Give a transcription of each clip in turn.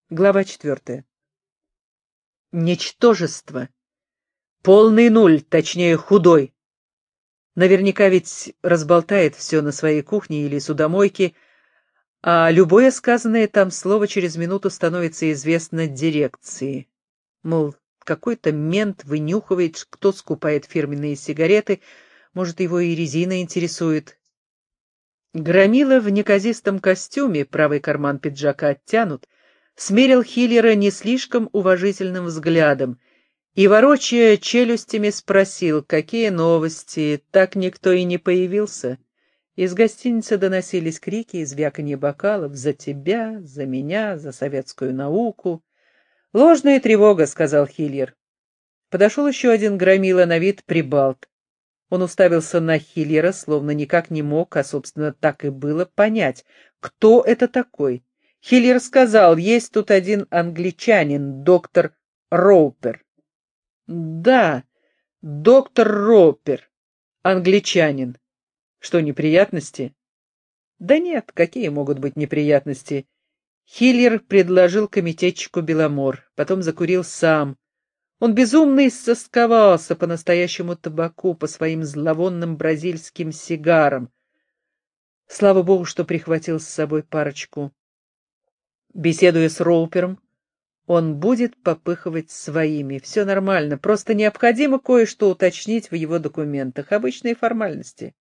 Глава 4. Ничтожество. Полный нуль, точнее худой. Наверняка ведь разболтает все на своей кухне или судомойке, а любое сказанное там слово через минуту становится известно дирекции. Мол, какой-то мент вынюхивает, кто скупает фирменные сигареты, может, его и резина интересует. Громила в неказистом костюме, правый карман пиджака оттянут, смерил Хиллера не слишком уважительным взглядом и, ворочая челюстями, спросил, какие новости, так никто и не появился. Из гостиницы доносились крики и звяканье бокалов «За тебя, за меня, за советскую науку». «Ложная тревога», — сказал Хиллер. Подошел еще один громила, на вид прибалт. Он уставился на Хиллера, словно никак не мог, а, собственно, так и было, понять, кто это такой. Хиллер сказал, есть тут один англичанин, доктор Роупер. Да, доктор Роупер, англичанин. Что, неприятности? Да нет, какие могут быть неприятности? Хиллер предложил комитетчику Беломор, потом закурил сам. Он безумно иссосковался по настоящему табаку, по своим зловонным бразильским сигарам. Слава богу, что прихватил с собой парочку. Беседуя с Роупером, он будет попыхивать своими. Все нормально, просто необходимо кое-что уточнить в его документах. Обычные формальности.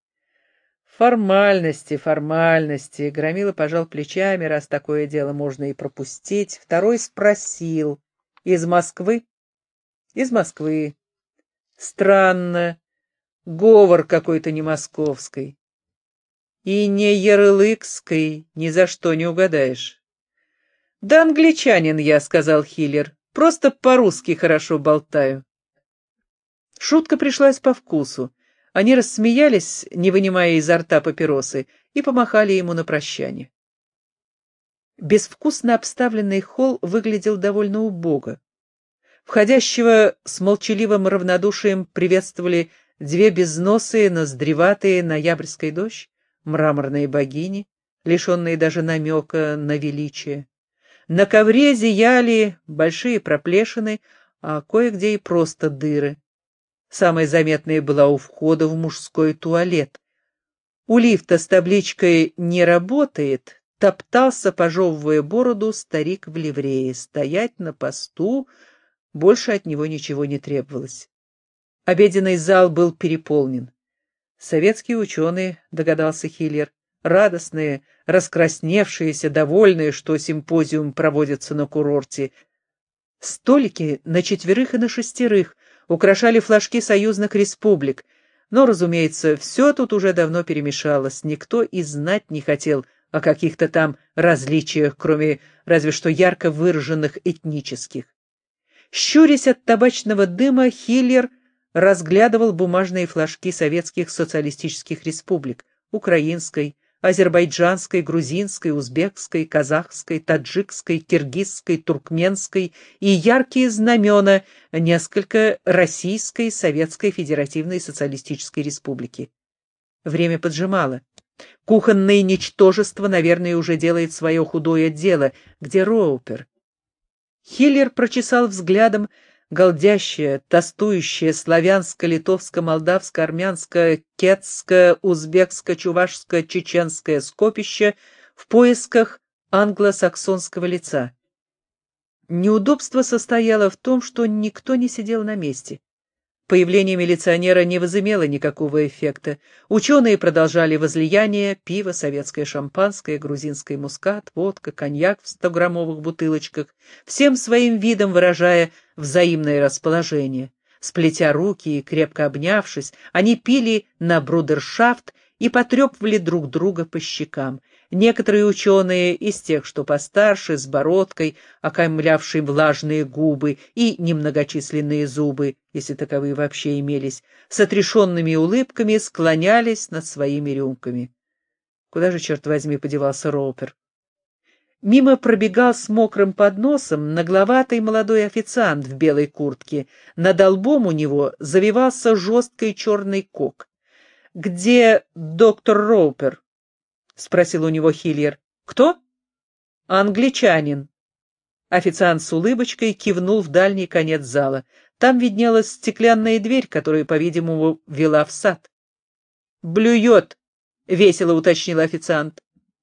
Формальности. Громила пожал плечами, раз такое дело можно и пропустить. Второй спросил. Из Москвы? Из Москвы. Странно. Говор какой-то не московский. И не ярлыкский, ни за что не угадаешь. «Да англичанин я», — сказал Хиллер. «Просто по-русски хорошо болтаю». Шутка пришлась по вкусу. Они рассмеялись, не вынимая изо рта папиросы, и помахали ему на прощание. Безвкусно обставленный холл выглядел довольно убого. Входящего с молчаливым равнодушием приветствовали две безносые, ноздреватые ноябрьской дождь, мраморные богини, лишенные даже намека на величие. На ковре зияли большие проплешины, а кое-где и просто дыры. Самая заметная была у входа в мужской туалет. У лифта с табличкой «Не работает» топтался, пожевывая бороду, старик в ливрее. Стоять на посту, больше от него ничего не требовалось. Обеденный зал был переполнен. Советские ученые, догадался Хиллер, радостные, раскрасневшиеся, довольные, что симпозиум проводится на курорте. Столики на 4 и на 6 украшали флажки союзных республик, но, разумеется, все тут уже давно перемешалось, никто и знать не хотел о каких-то там различиях, кроме разве что ярко выраженных этнических. Щурясь от табачного дыма, Хиллер разглядывал бумажные флажки советских социалистических республик, украинской, азербайджанской, грузинской, узбекской, казахской, таджикской, киргизской, туркменской и яркие знамена несколько Российской Советской Федеративной Социалистической Республики. Время поджимало. Кухонное ничтожество, наверное, уже делает свое худое дело. Где Роупер? Хиллер прочесал взглядом голдящее, тостующее славянско-литовско-молдавско-армянско-кетско-узбекско-чувашско-чеченское скопище в поисках англосаксонского лица. Неудобство состояло в том, что никто не сидел на месте. Появление милиционера не возымело никакого эффекта. Ученые продолжали возлияние: пиво, советское шампанское, грузинский мускат, водка, коньяк в 100-граммовых бутылочках, всем своим видом выражая взаимное расположение. Сплетя руки и крепко обнявшись, они пили на брудершафт и потрепывали друг друга по щекам. Некоторые ученые, из тех, что постарше, с бородкой, окаймлявшей влажные губы и немногочисленные зубы, если таковые вообще имелись, с отрешенными улыбками склонялись над своими рюмками. Куда же, черт возьми, подевался Роупер? Мимо пробегал с мокрым подносом нагловатый молодой официант в белой куртке. Над лбом у него завивался жесткий черный кок. «Где доктор Роупер?» — спросил у него Хиллер. «Кто?» «Англичанин». Официант с улыбочкой кивнул в дальний конец зала. Там виднелась стеклянная дверь, которая, по-видимому, вела в сад. «Блюет», — весело уточнил официант.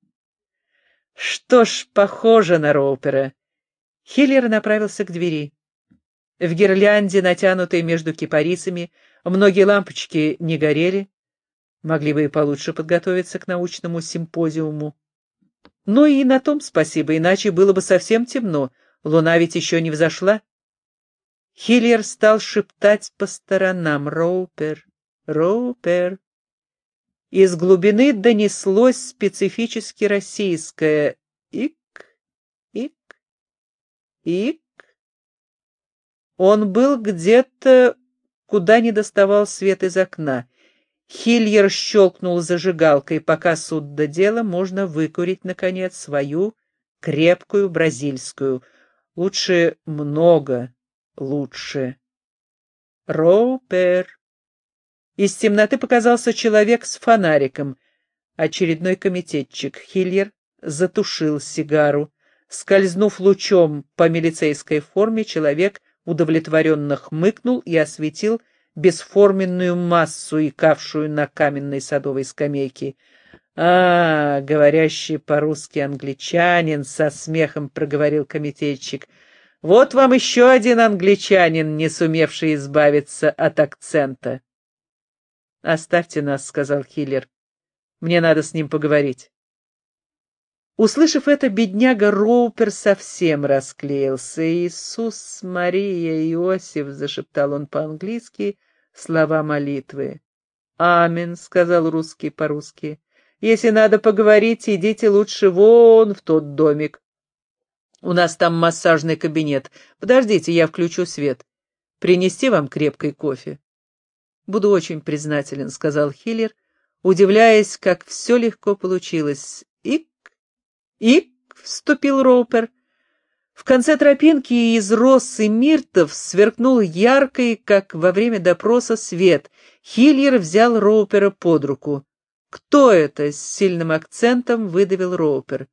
Что ж, похоже на Роупера. Хиллер направился к двери. В гирлянде, натянутой между кипарисами, многие лампочки не горели. Могли бы и получше подготовиться к научному симпозиуму. Ну и на том спасибо, иначе было бы совсем темно. Луна ведь еще не взошла. Хиллер стал шептать по сторонам: «Роупер, Роупер». Из глубины донеслось специфически российское «ик, ик, ик». Он был где-то, куда не доставал свет из окна. Хиллер щелкнул зажигалкой. Пока суд до дела, можно выкурить, наконец, свою крепкую бразильскую. Лучше много, лучше. Роупер. Из темноты показался человек с фонариком. Очередной комитетчик. Хиллер затушил сигару. Скользнув лучом по милицейской форме, человек удовлетворенно хмыкнул и осветил бесформенную массу, икавшую на каменной садовой скамейке. «А, говорящий по-русски англичанин!» — со смехом проговорил комитетчик. «Вот вам еще один англичанин, не сумевший избавиться от акцента». «Оставьте нас», — сказал Хиллер. «Мне надо с ним поговорить». Услышав это, бедняга Роупер совсем расклеился. «Иисус, Мария, Иосиф», — зашептал он по-английски слова молитвы. «Амин», — сказал русский по-русски. «Если надо поговорить, идите лучше вон в тот домик. У нас там массажный кабинет. Подождите, я включу свет. Принести вам крепкий кофе?» «Буду очень признателен», — сказал Хиллер, удивляясь, как все легко получилось. «Ик!» — вступил Роупер. В конце тропинки из роз и миртов сверкнул яркий, как во время допроса, свет. Хиллер взял Роупера под руку. «Кто это?» — с сильным акцентом выдавил Роупер.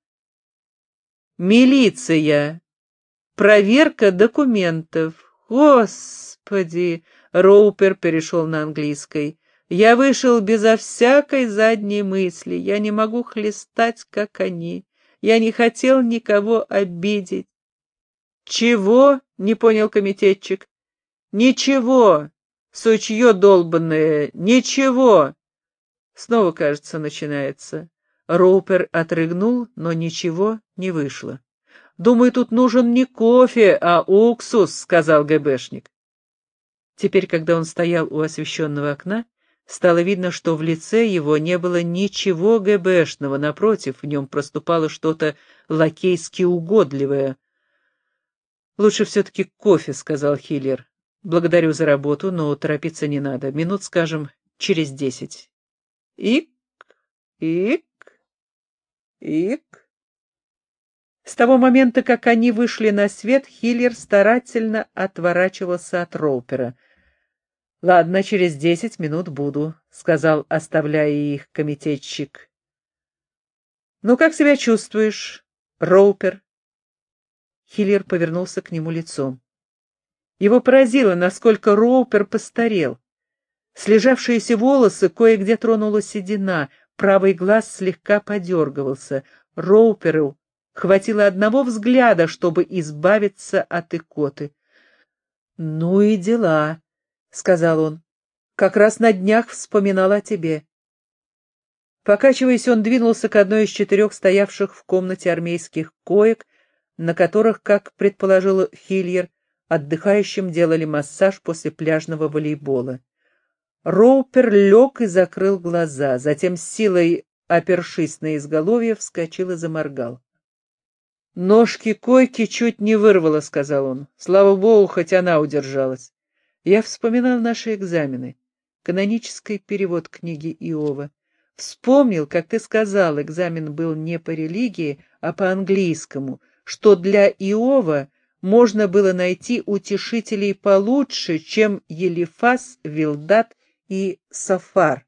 «Милиция. Проверка документов. Господи!» — Роупер перешел на английский. «Я вышел безо всякой задней мысли. Я не могу хлестать, как они. Я не хотел никого обидеть». «Чего?» — не понял комитетчик. «Ничего, сучье долбанное, ничего!» Снова, кажется, начинается. Роупер отрыгнул, но ничего не вышло. «Думаю, тут нужен не кофе, а уксус», — сказал ГБшник. Теперь, когда он стоял у освещенного окна, стало видно, что в лице его не было ничего ГБшного, напротив, в нем проступало что-то лакейски угодливое. «Лучше все-таки кофе», — сказал Хиллер. «Благодарю за работу, но торопиться не надо. Минут, скажем, через 10. Ик, ик, ик». С того момента, как они вышли на свет, Хиллер старательно отворачивался от Роупера. «Ладно, через 10 минут буду», — сказал, оставляя их, комитетчик. «Ну, как себя чувствуешь, Роупер?» Хиллер повернулся к нему лицом. Его поразило, насколько Роупер постарел. Слежавшиеся волосы кое-где тронула седина, правый глаз слегка подергивался. Роуперу хватило одного взгляда, чтобы избавиться от икоты. «Ну и дела», — сказал он. «Как раз на днях вспоминал о тебе». Покачиваясь, он двинулся к одной из 4 стоявших в комнате армейских коек, на которых, как предположил Хиллер, отдыхающим делали массаж после пляжного волейбола. Роупер лег и закрыл глаза, затем с силой, опершись на изголовье, вскочил и заморгал. «Ножки койки чуть не вырвало», — сказал он. «Слава богу, хоть она удержалась. Я вспоминал наши экзамены, канонический перевод книги Иова. Вспомнил, как ты сказал, экзамен был не по религии, а по английскому, что для Иова можно было найти утешителей получше, чем Елифаз, Вилдат и Сафар.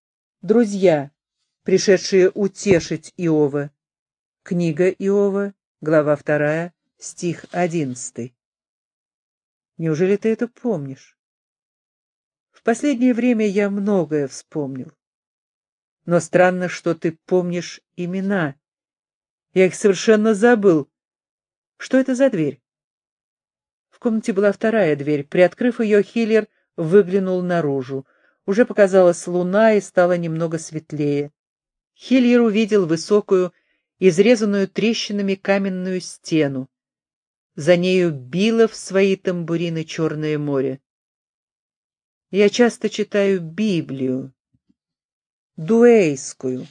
Друзья, пришедшие утешить Иова. Книга Иова, глава 2, стих 11. Неужели ты это помнишь? В последнее время я многое вспомнил. Но странно, что ты помнишь имена. Я их совершенно забыл. Что это за дверь? В комнате была вторая дверь. Приоткрыв ее, Хиллер выглянул наружу. Уже показалась луна и стало немного светлее. Хиллер увидел высокую, изрезанную трещинами каменную стену. За нею било в свои тамбурины Черное море. Я часто читаю Библию, Дуэйскую.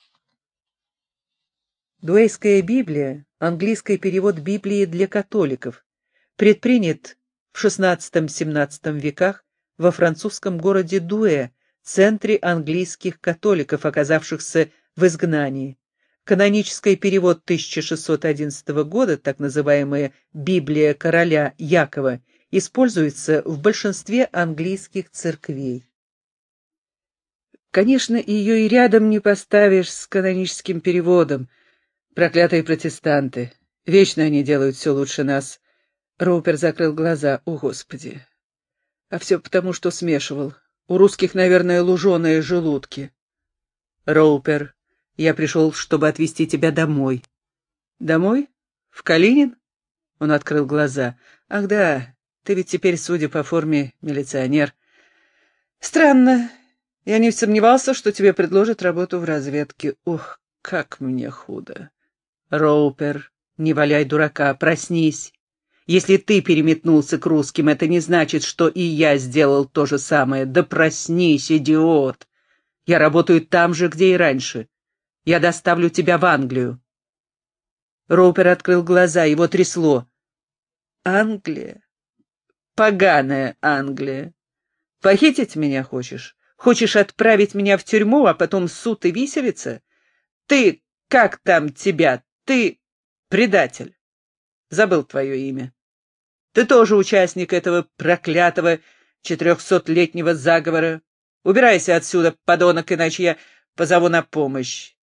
Дуэйская Библия, английский перевод Библии для католиков, предпринят в XVI-XVII веках во французском городе Дуэ, центре английских католиков, оказавшихся в изгнании. Канонический перевод 1611 года, так называемая «Библия короля Якова», используется в большинстве английских церквей. Конечно, ее и рядом не поставишь с каноническим переводом. Проклятые протестанты. Вечно они делают все лучше нас. Роупер закрыл глаза. О, Господи! А все потому, что смешивал. У русских, наверное, луженые желудки. Роупер, я пришел, чтобы отвезти тебя домой. Домой? В Калинин? Он открыл глаза. Ах да, ты ведь теперь, судя по форме, милиционер. Странно. Я не сомневался, что тебе предложат работу в разведке. Ух, как мне худо. Роупер, не валяй дурака, проснись. Если ты переметнулся к русским, это не значит, что и я сделал то же самое. Да проснись, идиот. Я работаю там же, где и раньше. Я доставлю тебя в Англию. Роупер открыл глаза, его трясло. Англия? Поганая Англия. Похитить меня хочешь? Хочешь отправить меня в тюрьму, а потом суд и виселица? Ты, как там тебя? Ты предатель. Забыл твое имя. Ты тоже участник этого проклятого 400-летнего заговора. Убирайся отсюда, подонок, иначе я позову на помощь.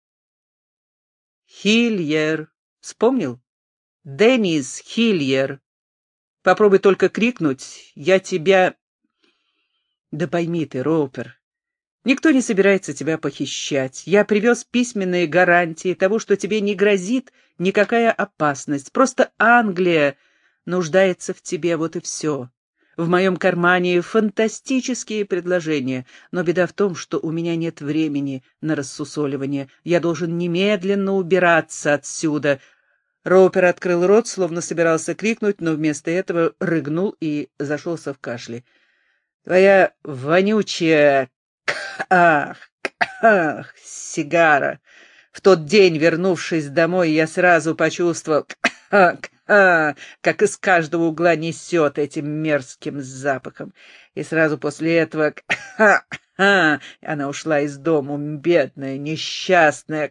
Хиллер. Вспомнил? Деннис Хиллер. Попробуй только крикнуть, я тебя... Да пойми ты, Роупер, никто не собирается тебя похищать. Я привез письменные гарантии того, что тебе не грозит никакая опасность. Просто Англия нуждается в тебе, вот и все. В моем кармане фантастические предложения, но беда в том, что у меня нет времени на рассусоливание. Я должен немедленно убираться отсюда. Роупер открыл рот, словно собирался крикнуть, но вместо этого рыгнул и зашелся в кашле. Твоя вонючая... Ах, сигара. В тот день, вернувшись домой, я сразу почувствовал, как из каждого угла несет этим мерзким запахом. И сразу после этого... Она ушла из дома, бедная, несчастная.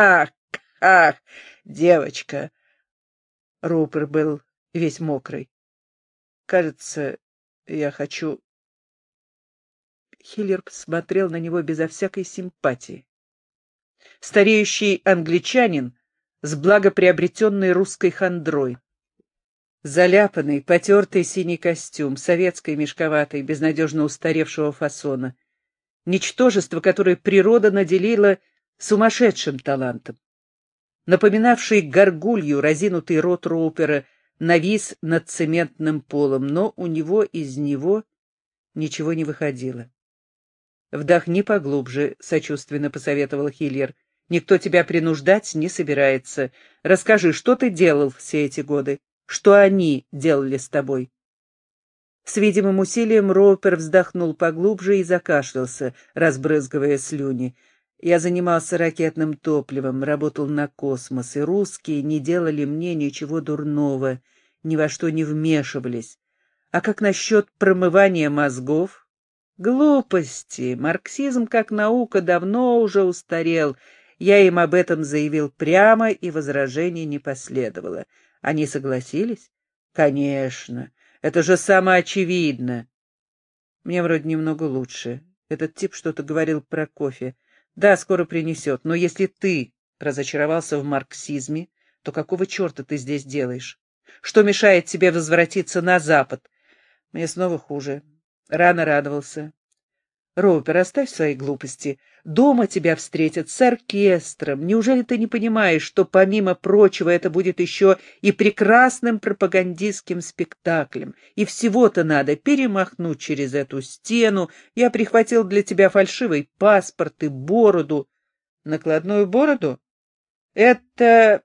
Девочка. Роупер был весь мокрый. Кажется, я хочу... Хиллер посмотрел на него безо всякой симпатии. Стареющий англичанин с благоприобретенной русской хандрой. Заляпанный, потертый синий костюм, советский, мешковатый, безнадежно устаревшего фасона. Ничтожество, которое природа наделила сумасшедшим талантом. Напоминавший горгулью разинутый рот Роупера навис над цементным полом, но у него из него ничего не выходило. «Вдохни поглубже», — сочувственно посоветовал Хиллер. «Никто тебя принуждать не собирается. Расскажи, что ты делал все эти годы? Что они делали с тобой?» С видимым усилием Роупер вздохнул поглубже и закашлялся, разбрызгивая слюни. «Я занимался ракетным топливом, работал на космос, и русские не делали мне ничего дурного, ни во что не вмешивались. А как насчет промывания мозгов?» Глупости. Марксизм как наука давно уже устарел. Я им об этом заявил прямо, и возражений не последовало. Они согласились? Конечно. Это же самоочевидно. Мне вроде немного лучше. Этот тип что-то говорил про кофе. Да, скоро принесет. Но если ты разочаровался в марксизме, то какого черта ты здесь делаешь? Что мешает тебе возвратиться на запад? Мне снова хуже. Рано радовался. Роупер, оставь свои глупости. Дома тебя встретят с оркестром. Неужели ты не понимаешь, что, помимо прочего, это будет еще и прекрасным пропагандистским спектаклем? И всего-то надо перемахнуть через эту стену. Я прихватил для тебя фальшивый паспорт и бороду. Накладную бороду? Это...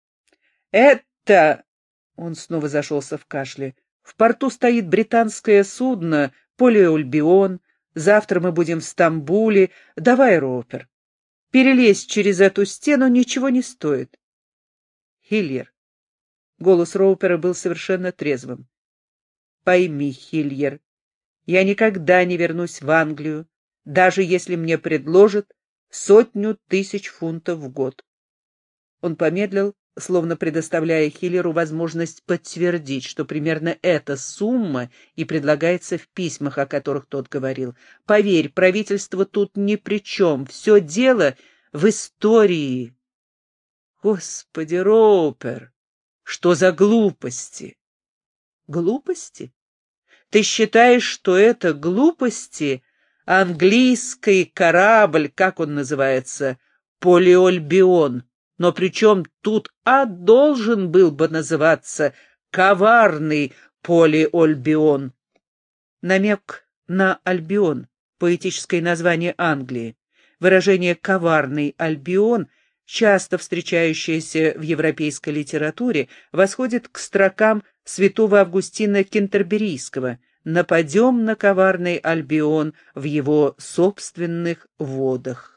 Он снова зашелся в кашле. В порту стоит британское судно «Полиольбион». Завтра мы будем в Стамбуле. Давай, Роупер. Перелезть через эту стену ничего не стоит. Хильер. Голос Роупера был совершенно трезвым. Пойми, Хильер, я никогда не вернусь в Англию, даже если мне предложат 100 000 фунтов в год. Он помедлил, словно предоставляя Хиллеру возможность подтвердить, что примерно эта сумма и предлагается в письмах, о которых тот говорил. Поверь, правительство тут ни при чем, все дело в истории. Господи, Роупер, что за глупости? Глупости? Ты считаешь, что это глупости? Английский корабль, как он называется, Полиольбион. Но при чем тут должен был бы называться коварный Полиольбион? Намек на Альбион, поэтическое название Англии. Выражение «коварный Альбион», часто встречающееся в европейской литературе, восходит к строкам святого Августина Кентерберийского «Нападем на коварный Альбион в его собственных водах».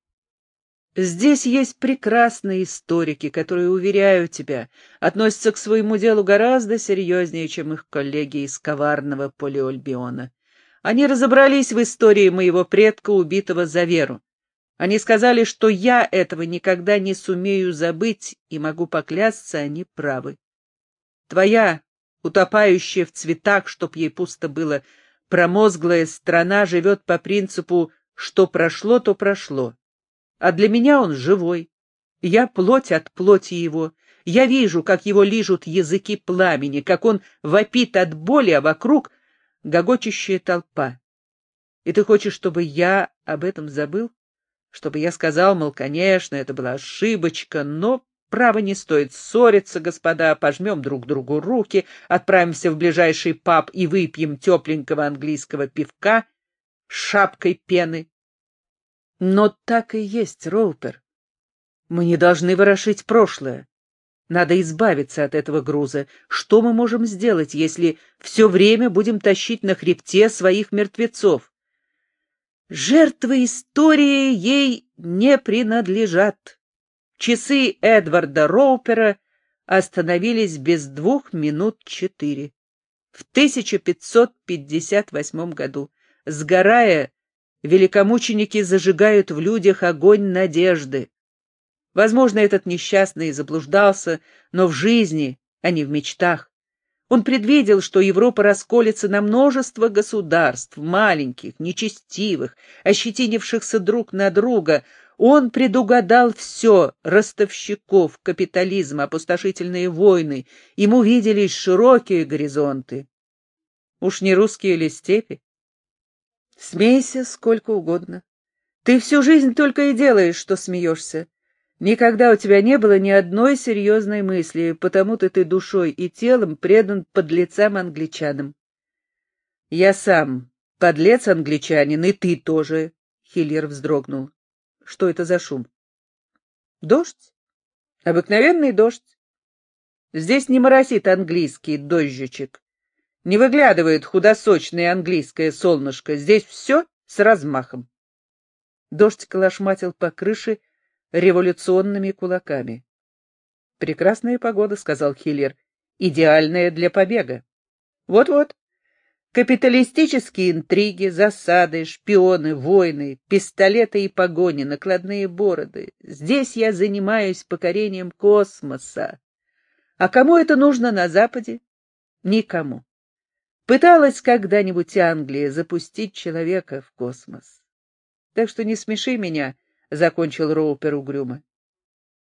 Здесь есть прекрасные историки, которые, уверяю тебя, относятся к своему делу гораздо серьезнее, чем их коллеги из коварного Полиольбиона. Они разобрались в истории моего предка, убитого за веру. Они сказали, что я этого никогда не сумею забыть, и могу поклясться, они правы. Твоя, утопающая в цветах, чтоб ей пусто было, промозглая страна живет по принципу «что прошло, то прошло». А для меня он живой. Я плоть от плоти его. Я вижу, как его лижут языки пламени, как он вопит от боли, а вокруг гогочущая толпа. И ты хочешь, чтобы я об этом забыл? Чтобы я сказал, мол, конечно, это была ошибочка, но, право, не стоит ссориться, господа, пожмем друг другу руки, отправимся в ближайший паб и выпьем тепленького английского пивка с шапкой пены. Но так и есть, Роупер. Мы не должны ворошить прошлое. Надо избавиться от этого груза. Что мы можем сделать, если все время будем тащить на хребте своих мертвецов? Жертвы истории ей не принадлежат. Часы Эдварда Роупера остановились без 4:02. В 1558 году, сгорая, великомученики зажигают в людях огонь надежды. Возможно, этот несчастный заблуждался, но в жизни, а не в мечтах. Он предвидел, что Европа расколется на множество государств, маленьких, нечестивых, ощетинившихся друг на друга. Он предугадал все — ростовщиков, капитализм, опустошительные войны. Ему виделись широкие горизонты. Уж не русские ли степи? Смейся сколько угодно. Ты всю жизнь только и делаешь, что смеешься. Никогда у тебя не было ни одной серьезной мысли, потому-то ты душой и телом предан подлецам-англичанам. Я сам подлец-англичанин, и ты тоже, — Хиллер вздрогнул. Что это за шум? Дождь? Обыкновенный дождь. Здесь не моросит английский дождичек. Не выглядывает худосочное английское солнышко. Здесь все с размахом. Дождь колошматил по крыше революционными кулаками. «Прекрасная погода», — сказал Хиллер, — «идеальная для побега». «Вот-вот. Капиталистические интриги, засады, шпионы, войны, пистолеты и погони, накладные бороды. Здесь я занимаюсь покорением космоса. А кому это нужно на Западе? Никому. Пыталась когда-нибудь Англия запустить человека в космос. Так что не смеши меня», — закончил Роупер угрюмо.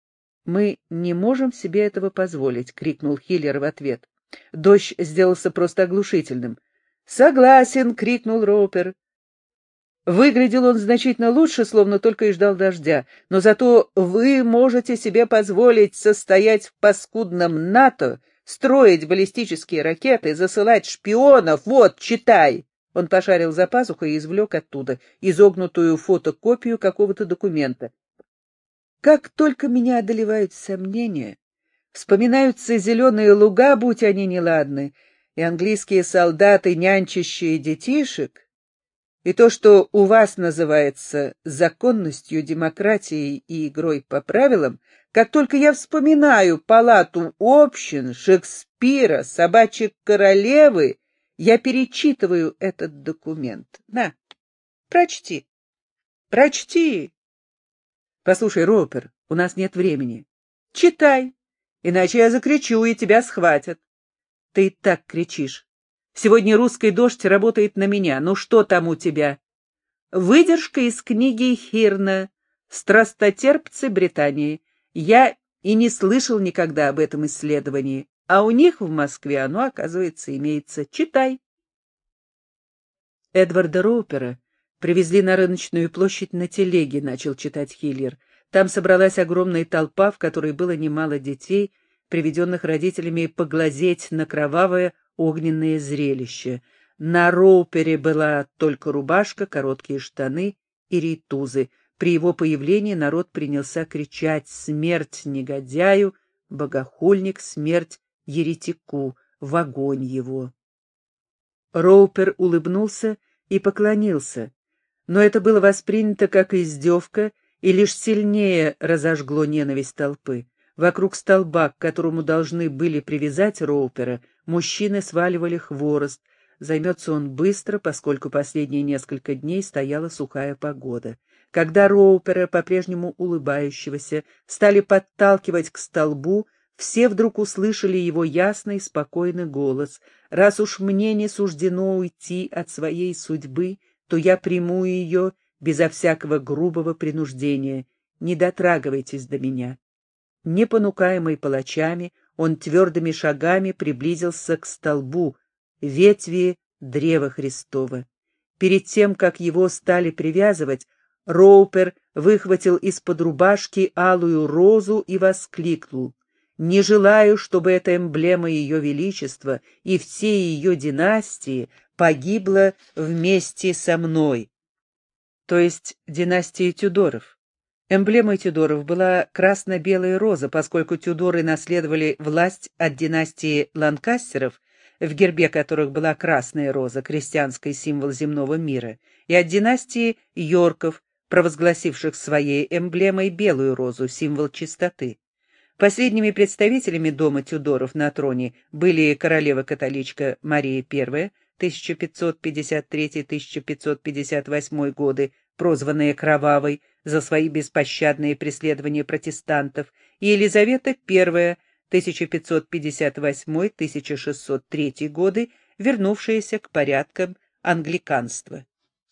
«Мы не можем себе этого позволить», — крикнул Хиллер в ответ. Дождь сделался просто оглушительным. «Согласен!» — крикнул Роупер. Выглядел он значительно лучше, словно только и ждал дождя. «Но зато вы можете себе позволить состоять в паскудном НАТО, строить баллистические ракеты, засылать шпионов. Вот, читай!» Он пошарил за пазухой и извлек оттуда изогнутую фотокопию какого-то документа. Как только меня одолевают сомнения, вспоминаются зеленые луга, будь они неладны, и английские солдаты, нянчащие детишек, и то, что у вас называется законностью, демократией и игрой по правилам, как только я вспоминаю палату общин, Шекспира, собачек королевы, я перечитываю этот документ. На, прочти, прочти. Послушай, Роупер, у нас нет времени. Читай, иначе я закричу, и тебя схватят. Ты и так кричишь. Сегодня русский дождь работает на меня. Ну что там у тебя? Выдержка из книги Хирна «Страстотерпцы Британии». Я и не слышал никогда об этом исследовании, а у них в Москве оно, оказывается, имеется. Читай. Эдварда Роупера привезли на рыночную площадь на телеге, начал читать Хиллер. Там собралась огромная толпа, в которой было немало детей, приведенных родителями поглазеть на кровавое огненное зрелище. На Роупере была только рубашка, короткие штаны и рейтузы. При его появлении народ принялся кричать «Смерть негодяю! Богохульник! Смерть еретику! В огонь его!». Роупер улыбнулся и поклонился, но это было воспринято как издевка и лишь сильнее разожгло ненависть толпы. Вокруг столба, к которому должны были привязать Роупера, мужчины сваливали хворост. Займется он быстро, поскольку последние несколько дней стояла сухая погода. Когда Роупера, по-прежнему улыбающегося, стали подталкивать к столбу, все вдруг услышали его ясный, спокойный голос. «Раз уж мне не суждено уйти от своей судьбы, то я приму ее безо всякого грубого принуждения. Не дотрагивайтесь до меня». Не понукаемый палачами, он твердыми шагами приблизился к столбу, ветви древа Христова. Перед тем, как его стали привязывать, Роупер выхватил из-под рубашки алую розу и воскликнул: «Не желаю, чтобы эта эмблема Ее Величества и всей ее династии погибла вместе со мной». То есть династии Тюдоров. Эмблемой Тюдоров была красно-белая роза, поскольку Тюдоры наследовали власть от династии Ланкастеров, в гербе которых была красная роза, крестьянский символ земного мира, и от династии Йорков, провозгласивших своей эмблемой белую розу, символ чистоты. Последними представителями дома Тюдоров на троне были королева-католичка Мария I, 1553-1558 годы, прозванная Кровавой за свои беспощадные преследования протестантов, и Елизавета I, 1558-1603 годы, вернувшаяся к порядкам англиканства.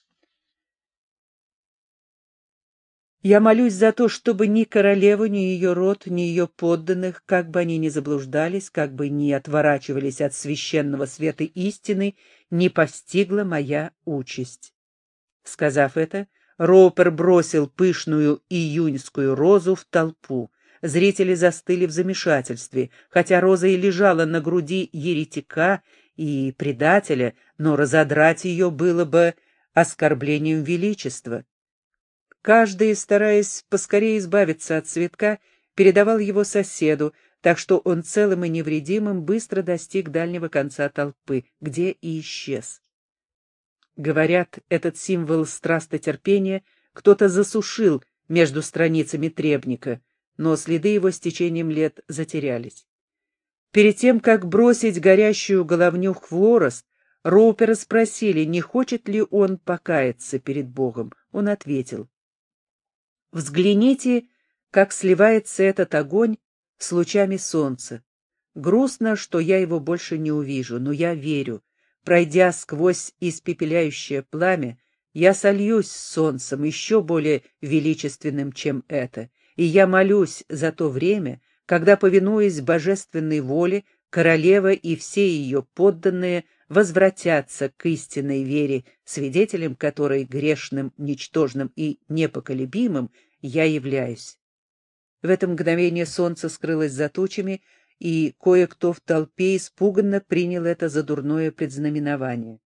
Я молюсь за то, чтобы ни королеву, ни ее род, ни ее подданных, как бы они ни заблуждались, как бы ни отворачивались от священного света истины, не постигла моя участь. Сказав это, Роупер бросил пышную июньскую розу в толпу. Зрители застыли в замешательстве, хотя роза и лежала на груди еретика и предателя, но разодрать ее было бы оскорблением величества. Каждый, стараясь поскорее избавиться от цветка, передавал его соседу, так что он целым и невредимым быстро достиг дальнего конца толпы, где и исчез. Говорят, этот символ страстотерпения кто-то засушил между страницами требника, но следы его с течением лет затерялись. Перед тем, как бросить горящую головню в хворост, Роупера спросили, не хочет ли он покаяться перед Богом. Он ответил: «Взгляните, как сливается этот огонь с лучами солнца. Грустно, что я его больше не увижу, но я верю. Пройдя сквозь испепеляющее пламя, я сольюсь с солнцем, еще более величественным, чем это. и я молюсь за то время, когда, повинуясь божественной воле, королева и все ее подданные возвратятся к истинной вере, свидетелем которой грешным, ничтожным и непоколебимым я являюсь. В это мгновение солнце скрылось за тучами, и кое-кто в толпе испуганно принял это за дурное предзнаменование.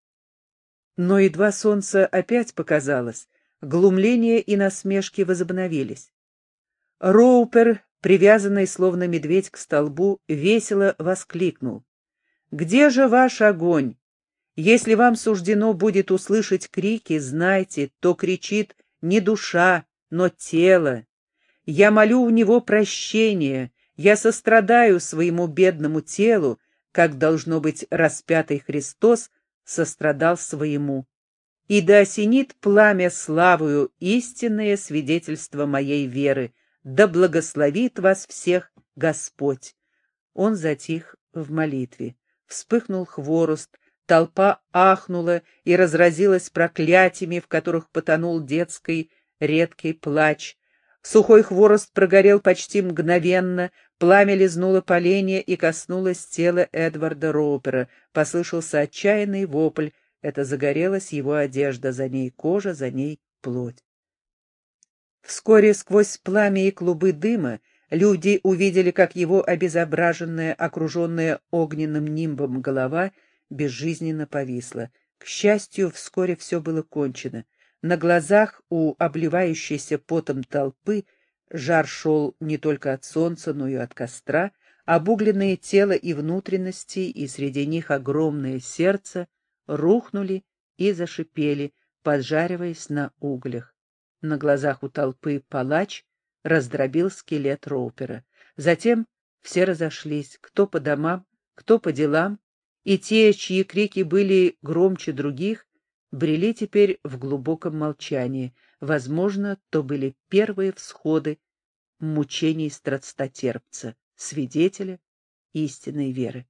Но едва солнце опять показалось, глумление и насмешки возобновились. Роупер, привязанный словно медведь к столбу, весело воскликнул: «Где же ваш огонь? Если вам суждено будет услышать крики, знайте, то кричит не душа, но тело. Я молю у него прощения, я сострадаю своему бедному телу, как, должно быть, распятый Христос сострадал своему. И да осенит пламя славою истинное свидетельство моей веры, да благословит вас всех Господь». Он затих в молитве. Вспыхнул хворост, толпа ахнула и разразилась проклятиями, в которых потонул детский редкий плач. Сухой хворост прогорел почти мгновенно, пламя лизнуло поленья и коснулось тела Эдварда Роупера. Послышался отчаянный вопль. Это загорелась его одежда, за ней кожа, за ней плоть. Вскоре сквозь пламя и клубы дыма люди увидели, как его обезображенная, окруженная огненным нимбом голова безжизненно повисла. К счастью, вскоре все было кончено. На глазах у обливающейся потом толпы жар шел не только от солнца, но и от костра, обугленное тело и внутренности, и среди них огромное сердце, рухнули и зашипели, поджариваясь на углях. На глазах у толпы палач раздробил скелет Роупера. Затем все разошлись, кто по домам, кто по делам, и те, чьи крики были громче других, брели теперь в глубоком молчании. Возможно, то были первые всходы мучений страстотерпца, свидетеля истинной веры.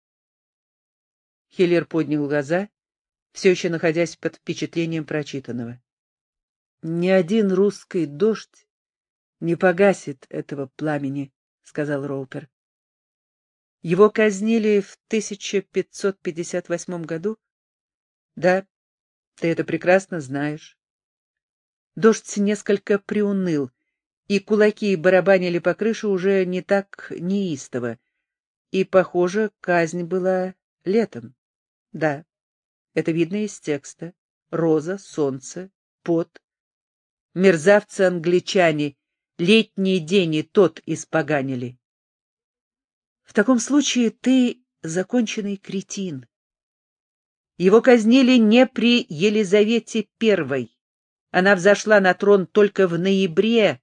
Хиллер поднял глаза, все еще находясь под впечатлением прочитанного. «Ни один русский дождь не погасит этого пламени», — сказал Роупер. «Его казнили в 1558 году?» «Да, ты это прекрасно знаешь». Дождь несколько приуныл, и кулаки барабанили по крыше уже не так неистово, и, похоже, казнь была летом. Да, это видно из текста. Роза, солнце, пот. Мерзавцы-англичане летний день и тот испоганили. В таком случае ты законченный кретин. Его казнили не при Елизавете I. Она взошла на трон только в ноябре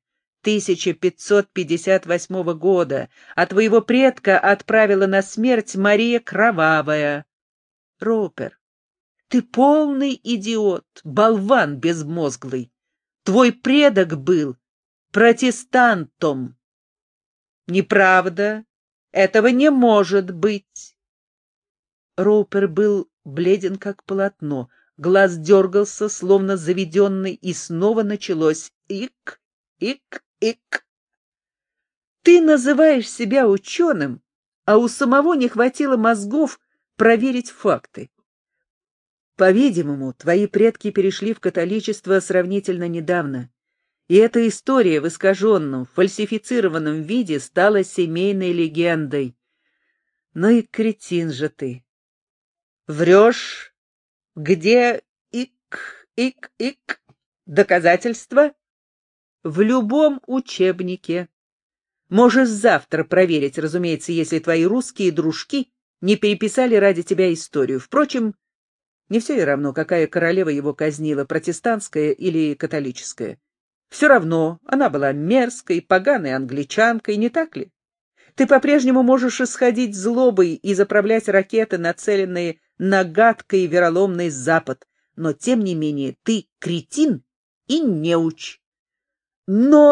1558 года, а твоего предка отправила на смерть Мария Кровавая. Роупер, ты полный идиот, болван безмозглый. Твой предок был протестантом. Неправда, этого не может быть. Роупер был бледен как полотно, глаз дергался, словно заведенный, и снова началось ик, ик, ик. Ты называешь себя ученым, а у самого не хватило мозгов проверить факты. По-видимому, твои предки перешли в католичество сравнительно недавно, и эта история в искаженном, фальсифицированном виде стала семейной легендой. Ну и кретин же ты. Врешь? Где ик, ик, ик? Доказательства? В любом учебнике. Можешь завтра проверить, разумеется, если твои русские дружки не переписали ради тебя историю. Впрочем, не все ли равно, какая королева его казнила, протестантская или католическая? Все равно, она была мерзкой, поганой англичанкой, не так ли? Ты по-прежнему можешь исходить злобой и заправлять ракеты, нацеленные на гадкий и вероломный Запад, но, тем не менее, ты кретин и неуч. Но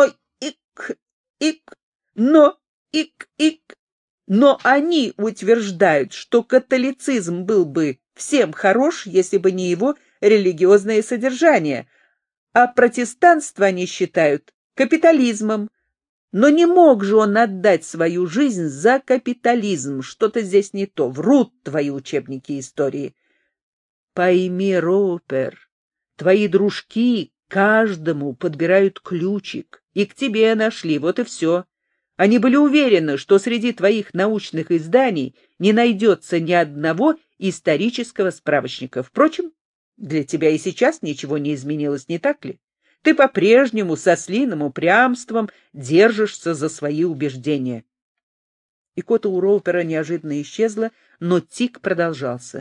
они утверждают, что католицизм был бы всем хорош, если бы не его религиозное содержание, а протестанство они считают капитализмом, Но не мог же он отдать свою жизнь за капитализм. Что-то здесь не то. Врут твои учебники истории. Пойми, Роупер, твои дружки каждому подбирают ключик. И к тебе нашли, вот и все. Они были уверены, что среди твоих научных изданий не найдется ни одного исторического справочника. Впрочем, для тебя и сейчас ничего не изменилось, не так ли? Ты по-прежнему со слиным упрямством держишься за свои убеждения. Икота у Роупера неожиданно исчезла, но тик продолжался.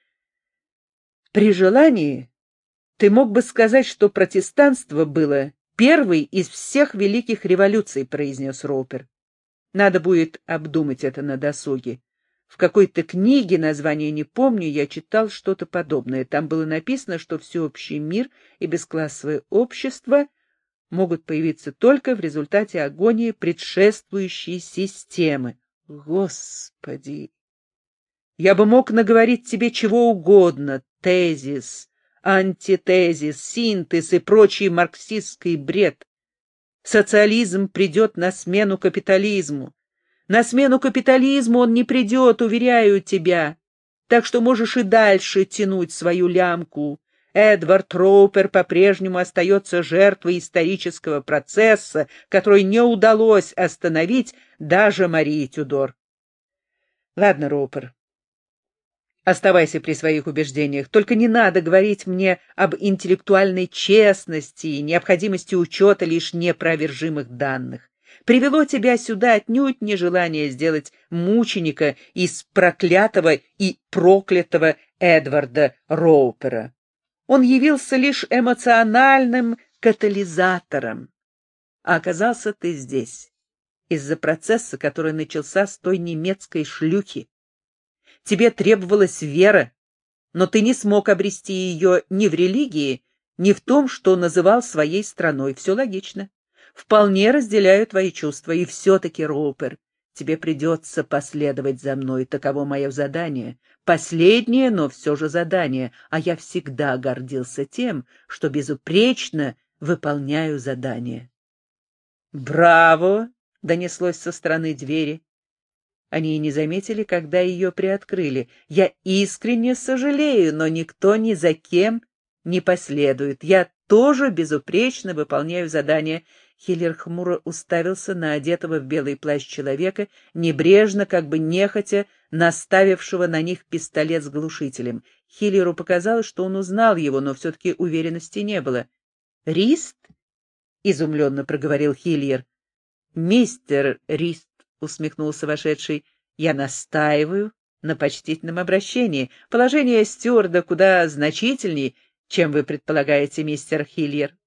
При желании ты мог бы сказать, что протестанство было первой из всех великих революций, произнес Роупер. Надо будет обдумать это на досуге. В какой-то книге, название не помню, я читал что-то подобное. Там было написано, что всеобщий мир и бесклассовое общество могут появиться только в результате агонии предшествующей системы. Господи! Я бы мог наговорить тебе чего угодно. Тезис, антитезис, синтез и прочий марксистский бред. Социализм придет на смену капитализму. На смену капитализму он не придет, уверяю тебя. Так что можешь и дальше тянуть свою лямку. Эдвард Роупер по-прежнему остается жертвой исторического процесса, который не удалось остановить даже Марии Тюдор. Ладно, Роупер, оставайся при своих убеждениях, только не надо говорить мне об интеллектуальной честности и необходимости учета лишь неопровержимых данных. Привело тебя сюда отнюдь не желание сделать мученика из проклятого и проклятого Эдварда Роупера. Он явился лишь эмоциональным катализатором. А оказался ты здесь из-за процесса, который начался с той немецкой шлюхи. Тебе требовалась вера, но ты не смог обрести ее ни в религии, ни в том, что называл своей страной. Все логично. Вполне разделяю твои чувства, и все-таки, Роупер, тебе придется последовать за мной. Таково мое задание. Последнее, но все же задание. А я всегда гордился тем, что безупречно выполняю задание. «Браво!» — донеслось со стороны двери. Они и не заметили, когда ее приоткрыли. «Я искренне сожалею, но никто ни за кем не последует. Я тоже безупречно выполняю задание». Хиллер хмуро уставился на одетого в белый плащ человека, небрежно, как бы нехотя, наставившего на них пистолет с глушителем. Хиллеру показалось, что он узнал его, но все-таки уверенности не было. «Рист?» — изумленно проговорил Хиллер. «Мистер Рист», — усмехнулся вошедший, — «я настаиваю на почтительном обращении. Положение стюарда куда значительней, чем вы предполагаете, мистер Хиллер».